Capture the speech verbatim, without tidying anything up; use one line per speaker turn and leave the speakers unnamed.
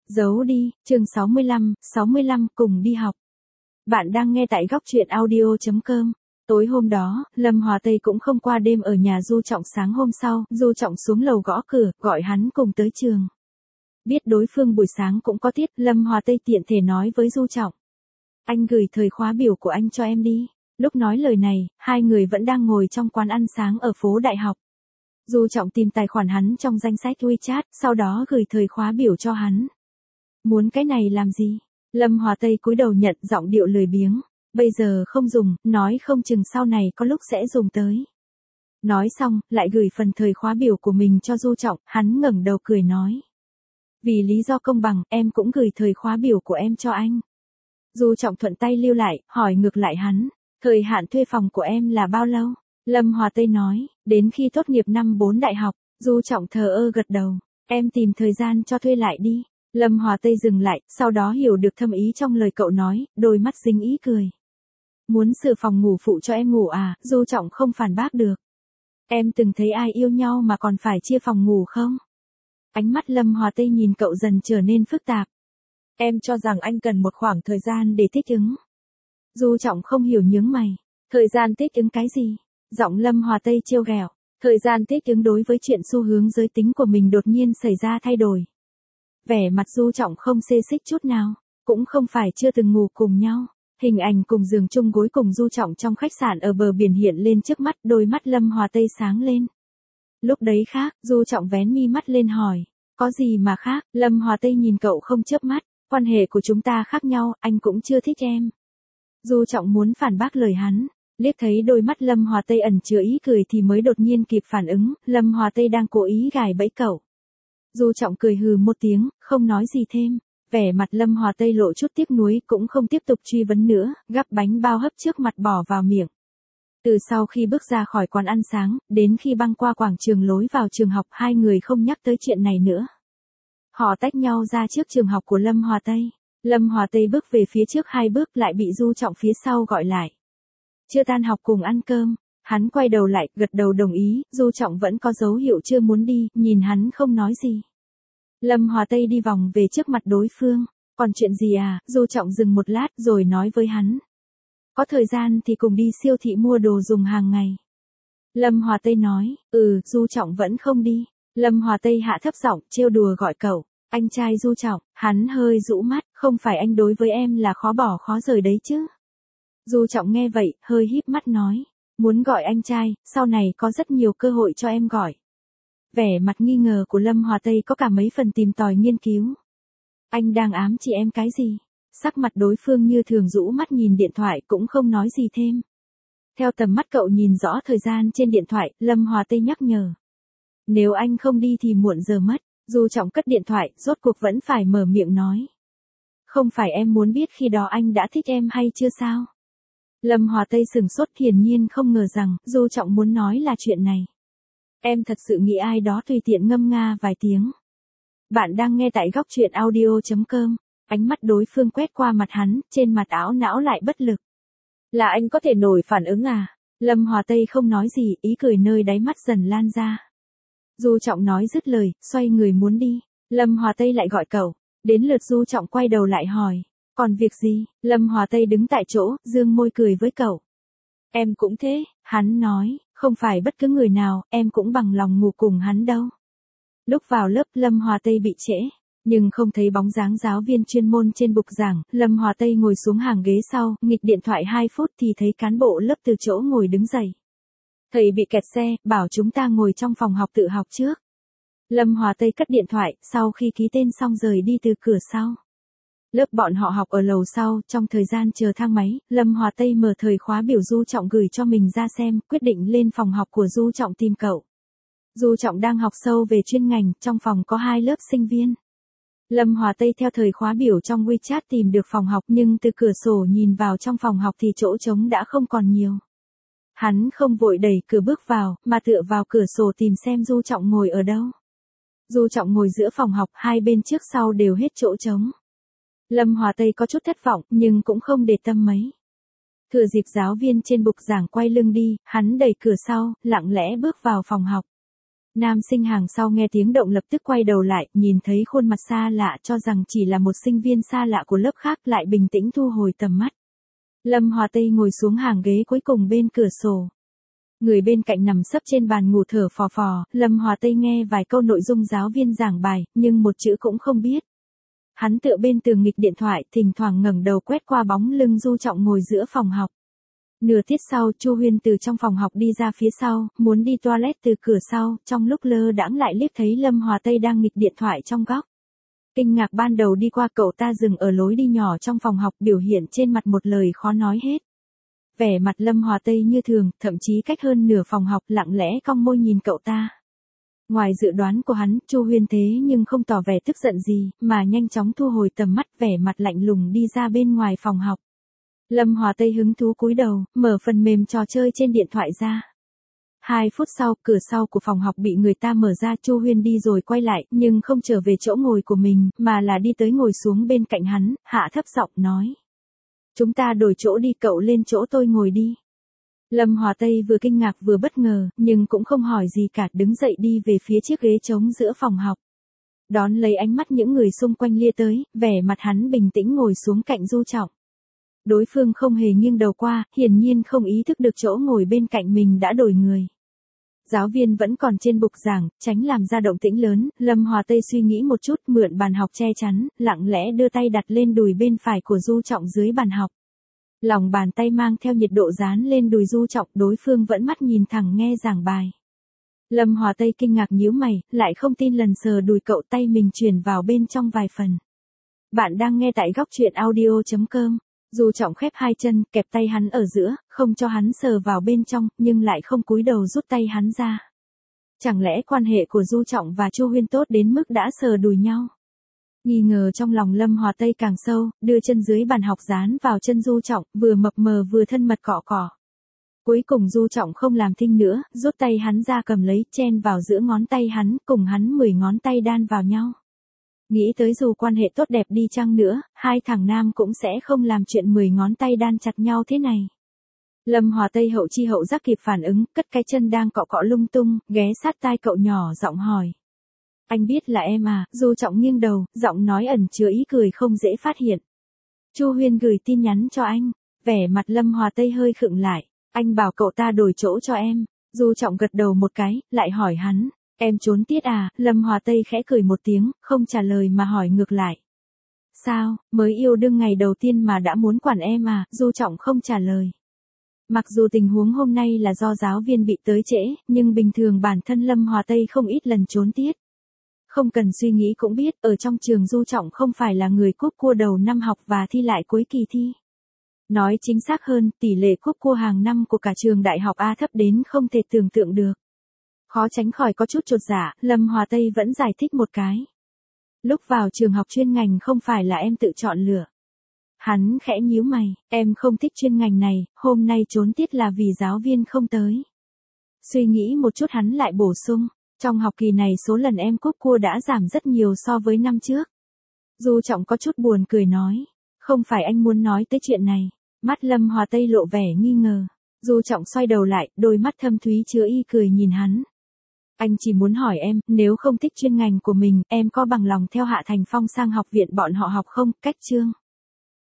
Giấu đi, chương sáu mươi lăm, sáu mươi lăm cùng đi học. Bạn đang nghe tại góc truyện audio chấm com. Tối hôm đó, Lâm Hòa Tây cũng không qua đêm ở nhà Du Trọng. Sáng hôm sau, Du Trọng xuống lầu gõ cửa, gọi hắn cùng tới trường. Biết đối phương buổi sáng cũng có tiết, Lâm Hòa Tây tiện thể nói với Du Trọng. Anh gửi thời khóa biểu của anh cho em đi. Lúc nói lời này, hai người vẫn đang ngồi trong quán ăn sáng ở phố Đại học. Du Trọng tìm tài khoản hắn trong danh sách WeChat, sau đó gửi thời khóa biểu cho hắn. Muốn cái này làm gì? Lâm Hòa Tây cúi đầu nhận, giọng điệu lười biếng. Bây giờ không dùng, nói không chừng sau này có lúc sẽ dùng tới. Nói xong, lại gửi phần thời khóa biểu của mình cho Du Trọng, hắn ngẩng đầu cười nói. Vì lý do công bằng, em cũng gửi thời khóa biểu của em cho anh. Du Trọng thuận tay lưu lại, hỏi ngược lại hắn. Thời hạn thuê phòng của em là bao lâu? Lâm Hòa Tây nói, đến khi tốt nghiệp năm bốn đại học. Du Trọng thờ ơ gật đầu. Em tìm thời gian cho thuê lại đi. Lâm Hòa Tây dừng lại, sau đó hiểu được thâm ý trong lời cậu nói, đôi mắt dính ý cười. Muốn sửa phòng ngủ phụ cho em ngủ à? Du Trọng không phản bác được. Em từng thấy ai yêu nhau mà còn phải chia phòng ngủ không? Ánh mắt Lâm Hòa Tây nhìn cậu dần trở nên phức tạp. Em cho rằng anh cần một khoảng thời gian để thích ứng. Du Trọng không hiểu nhướng mày. Thời gian thích ứng cái gì? Giọng Lâm Hòa Tây trêu ghẹo. Thời gian thích ứng đối với chuyện xu hướng giới tính của mình đột nhiên xảy ra thay đổi. Vẻ mặt Du Trọng không xê xích chút nào, cũng không phải chưa từng ngủ cùng nhau. Hình ảnh cùng giường chung gối cùng Du Trọng trong khách sạn ở bờ biển hiện lên trước mắt, đôi mắt Lâm Hòa Tây sáng lên. Lúc đấy khác, Du Trọng vén mi mắt lên hỏi, có gì mà khác? Lâm Hòa Tây nhìn cậu không chớp mắt, quan hệ của chúng ta khác nhau, anh cũng chưa thích em. Du Trọng muốn phản bác lời hắn, liếc thấy đôi mắt Lâm Hòa Tây ẩn chứa ý cười thì mới đột nhiên kịp phản ứng, Lâm Hòa Tây đang cố ý gài bẫy cậu. Du Trọng cười hừ một tiếng, không nói gì thêm. Vẻ mặt Lâm Hòa Tây lộ chút tiếc nuối, cũng không tiếp tục truy vấn nữa, gắp bánh bao hấp trước mặt bỏ vào miệng. Từ sau khi bước ra khỏi quán ăn sáng, đến khi băng qua quảng trường lối vào trường học, hai người không nhắc tới chuyện này nữa. Họ tách nhau ra trước trường học của Lâm Hòa Tây. Lâm Hòa Tây bước về phía trước hai bước lại bị Du Trọng phía sau gọi lại. Chưa tan học cùng ăn cơm. Hắn quay đầu lại, gật đầu đồng ý, Du Trọng vẫn có dấu hiệu chưa muốn đi, nhìn hắn không nói gì. Lâm Hòa Tây đi vòng về trước mặt đối phương. Còn chuyện gì à? Du Trọng dừng một lát rồi nói với hắn. Có thời gian thì cùng đi siêu thị mua đồ dùng hàng ngày. Lâm Hòa Tây nói, ừ, Du Trọng vẫn không đi. Lâm Hòa Tây hạ thấp giọng, trêu đùa gọi cậu. Anh trai Du Trọng, hắn hơi rũ mắt, không phải anh đối với em là khó bỏ khó rời đấy chứ. Du Trọng nghe vậy, hơi híp mắt nói. Muốn gọi anh trai, sau này có rất nhiều cơ hội cho em gọi. Vẻ mặt nghi ngờ của Lâm Hòa Tây có cả mấy phần tìm tòi nghiên cứu. Anh đang ám chỉ em cái gì? Sắc mặt đối phương như thường rũ mắt nhìn điện thoại cũng không nói gì thêm. Theo tầm mắt cậu nhìn rõ thời gian trên điện thoại, Lâm Hòa Tây nhắc nhở. Nếu anh không đi thì muộn giờ mất. Du Trọng cất điện thoại, rốt cuộc vẫn phải mở miệng nói. Không phải em muốn biết khi đó anh đã thích em hay chưa sao? Lâm Hòa Tây sừng sốt, hiển nhiên không ngờ rằng Du Trọng muốn nói là chuyện này. Em thật sự nghĩ ai đó tùy tiện ngâm nga vài tiếng. Bạn đang nghe tại góc truyện audio chấm com. Ánh mắt đối phương quét qua mặt hắn, trên mặt áo não lại bất lực. Là anh có thể nổi phản ứng à? Lâm Hòa Tây không nói gì, ý cười nơi đáy mắt dần lan ra. Du Trọng nói dứt lời, xoay người muốn đi. Lâm Hòa Tây lại gọi cậu. Đến lượt Du Trọng quay đầu lại hỏi. Còn việc gì? Lâm Hòa Tây đứng tại chỗ, dương môi cười với cậu. Em cũng thế, hắn nói, không phải bất cứ người nào, em cũng bằng lòng ngủ cùng hắn đâu. Lúc vào lớp, Lâm Hòa Tây bị trễ, nhưng không thấy bóng dáng giáo viên chuyên môn trên bục giảng. Lâm Hòa Tây ngồi xuống hàng ghế sau, nghịch điện thoại hai phút thì thấy cán bộ lớp từ chỗ ngồi đứng dậy. Thầy bị kẹt xe, bảo chúng ta ngồi trong phòng học tự học trước. Lâm Hòa Tây cất điện thoại, sau khi ký tên xong rời đi từ cửa sau. Lớp bọn họ học ở lầu sau, trong thời gian chờ thang máy, Lâm Hòa Tây mở thời khóa biểu Du Trọng gửi cho mình ra xem, quyết định lên phòng học của Du Trọng tìm cậu. Du Trọng đang học sâu về chuyên ngành, trong phòng có hai lớp sinh viên. Lâm Hòa Tây theo thời khóa biểu trong WeChat tìm được phòng học, nhưng từ cửa sổ nhìn vào trong phòng học thì chỗ trống đã không còn nhiều. Hắn không vội đẩy cửa bước vào, mà tựa vào cửa sổ tìm xem Du Trọng ngồi ở đâu. Du Trọng ngồi giữa phòng học, hai bên trước sau đều hết chỗ trống. Lâm Hòa Tây có chút thất vọng, nhưng cũng không để tâm mấy. Thừa dịp giáo viên trên bục giảng quay lưng đi, hắn đẩy cửa sau, lặng lẽ bước vào phòng học. Nam sinh hàng sau nghe tiếng động lập tức quay đầu lại, nhìn thấy khuôn mặt xa lạ cho rằng chỉ là một sinh viên xa lạ của lớp khác, lại bình tĩnh thu hồi tầm mắt. Lâm Hòa Tây ngồi xuống hàng ghế cuối cùng bên cửa sổ. Người bên cạnh nằm sấp trên bàn ngủ thở phò phò, Lâm Hòa Tây nghe vài câu nội dung giáo viên giảng bài, nhưng một chữ cũng không biết. Hắn tựa bên tường nghịch điện thoại, thỉnh thoảng ngẩng đầu quét qua bóng lưng Du Trọng ngồi giữa phòng học. Nửa tiết sau, Chu Huyên từ trong phòng học đi ra phía sau, muốn đi toilet từ cửa sau, trong lúc lơ đãng lại liếc thấy Lâm Hòa Tây đang nghịch điện thoại trong góc. Kinh ngạc ban đầu đi qua, cậu ta dừng ở lối đi nhỏ trong phòng học, biểu hiện trên mặt một lời khó nói hết. Vẻ mặt Lâm Hòa Tây như thường, thậm chí cách hơn nửa phòng học, lặng lẽ cong môi nhìn cậu ta. Ngoài dự đoán của hắn, Chu Huyên thế nhưng không tỏ vẻ tức giận gì, mà nhanh chóng thu hồi tầm mắt, vẻ mặt lạnh lùng đi ra bên ngoài phòng học. Lâm Hòa Tây hứng thú cúi đầu, mở phần mềm trò chơi trên điện thoại ra. Hai phút sau, cửa sau của phòng học bị người ta mở ra, Chu Huyên đi rồi quay lại, nhưng không trở về chỗ ngồi của mình, mà là đi tới ngồi xuống bên cạnh hắn, hạ thấp giọng nói. Chúng ta đổi chỗ đi, cậu lên chỗ tôi ngồi đi. Lâm Hòa Tây vừa kinh ngạc vừa bất ngờ, nhưng cũng không hỏi gì cả, đứng dậy đi về phía chiếc ghế trống giữa phòng học. Đón lấy ánh mắt những người xung quanh lia tới, vẻ mặt hắn bình tĩnh ngồi xuống cạnh Du Trọng. Đối phương không hề nghiêng đầu qua, hiển nhiên không ý thức được chỗ ngồi bên cạnh mình đã đổi người. Giáo viên vẫn còn trên bục giảng, tránh làm ra động tĩnh lớn, Lâm Hòa Tây suy nghĩ một chút, mượn bàn học che chắn, lặng lẽ đưa tay đặt lên đùi bên phải của Du Trọng dưới bàn học. Lòng bàn tay mang theo nhiệt độ dán lên đùi Du Trọng, đối phương vẫn mắt nhìn thẳng nghe giảng bài. Lâm Hòa Tây kinh ngạc nhíu mày, lại không tin lần sờ đùi cậu, tay mình chuyển vào bên trong vài phần. Bạn đang nghe tại góc truyện audio chấm com. Du Trọng khép hai chân, kẹp tay hắn ở giữa, không cho hắn sờ vào bên trong, nhưng lại không cúi đầu rút tay hắn ra. Chẳng lẽ quan hệ của Du Trọng và Chu Huyên tốt đến mức đã sờ đùi nhau? Nghi ngờ trong lòng Lâm Hòa Tây càng sâu, đưa chân dưới bàn học dán vào chân Du Trọng, vừa mập mờ vừa thân mật cọ cọ. Cuối cùng Du Trọng không làm thinh nữa, rút tay hắn ra cầm lấy, chen vào giữa ngón tay hắn, cùng hắn mười ngón tay đan vào nhau. Nghĩ tới dù quan hệ tốt đẹp đi chăng nữa, hai thằng nam cũng sẽ không làm chuyện mười ngón tay đan chặt nhau thế này. Lâm Hòa Tây hậu chi hậu giác kịp phản ứng, cất cái chân đang cọ cọ lung tung, ghé sát tai cậu nhỏ giọng hỏi. Anh biết là em à? Du Trọng nghiêng đầu, giọng nói ẩn chứa ý cười không dễ phát hiện. Chu Huyên gửi tin nhắn cho anh, vẻ mặt Lâm Hòa Tây hơi khựng lại. Anh bảo cậu ta đổi chỗ cho em. Du Trọng gật đầu một cái, lại hỏi hắn. Em trốn tiết à? Lâm Hòa Tây khẽ cười một tiếng, không trả lời mà hỏi ngược lại. Sao, mới yêu đương ngày đầu tiên mà đã muốn quản em à? Du Trọng không trả lời. Mặc dù tình huống hôm nay là do giáo viên bị tới trễ, nhưng bình thường bản thân Lâm Hòa Tây không ít lần trốn tiết. Không cần suy nghĩ cũng biết, ở trong trường Du Trọng không phải là người cúp cua đầu năm học và thi lại cuối kỳ thi. Nói chính xác hơn, tỷ lệ cúp cua hàng năm của cả trường đại học A thấp đến không thể tưởng tượng được. Khó tránh khỏi có chút chột dạ, Lâm Hòa Tây vẫn giải thích một cái. Lúc vào trường học chuyên ngành không phải là em tự chọn lựa. Hắn khẽ nhíu mày, em không thích chuyên ngành này, hôm nay trốn tiết là vì giáo viên không tới. Suy nghĩ một chút hắn lại bổ sung, trong học kỳ này số lần em cúp cua đã giảm rất nhiều so với năm trước. Du Trọng có chút buồn cười nói, không phải anh muốn nói tới chuyện này. Mắt Lâm Hòa Tây lộ vẻ nghi ngờ. Du Trọng xoay đầu lại, đôi mắt thâm thúy chứa y cười nhìn hắn. Anh chỉ muốn hỏi em, nếu không thích chuyên ngành của mình, em có bằng lòng theo Hạ Thành Phong sang học viện bọn họ học không? Cách chương.